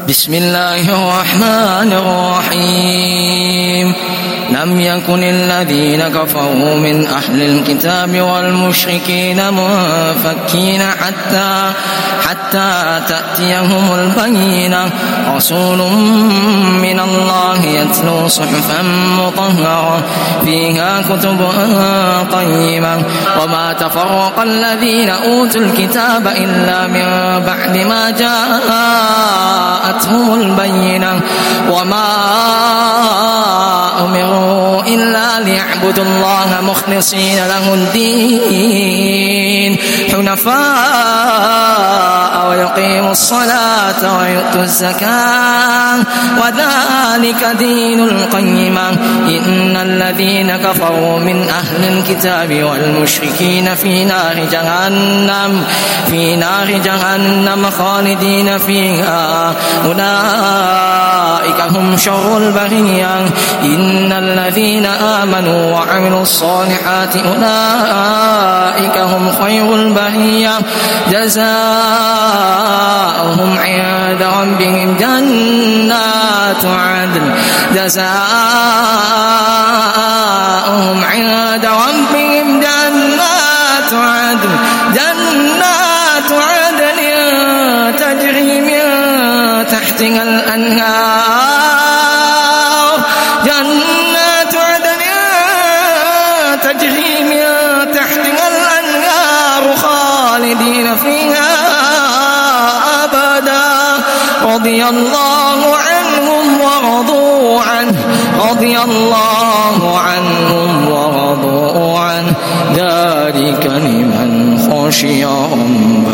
بسم الله الرحمن الرحيم لم يكن الذين كفروا من أهل الكتاب والمشركين منفكين حتى تأتيهم البينة رسول من الله يتلو صحفا مطهرة فيها كتب قيمة وما تفرق الذين أوتوا الكتاب إلا من بعد ما جاءتهم البينة وما أمروا إلا ليعبدوا الله مخلصين له الدين حنفاء ويقيموا الصلاة ويؤتوا الزكاة وذلك دين القيمة إن الذين كفروا من أهل الكتاب والمشركين في نار جهنم خالدين فيها أولئك هم شر البرية إن الذين آمنوا وعملوا الصالحات أولئك هم خير البرية جزاؤهم عند ربهم جنات عدن تجري من تحتها الأنهار خالدين فيها أبدا رضي الله عنهم ورضوا عنه ذلك لمن خشي ربه.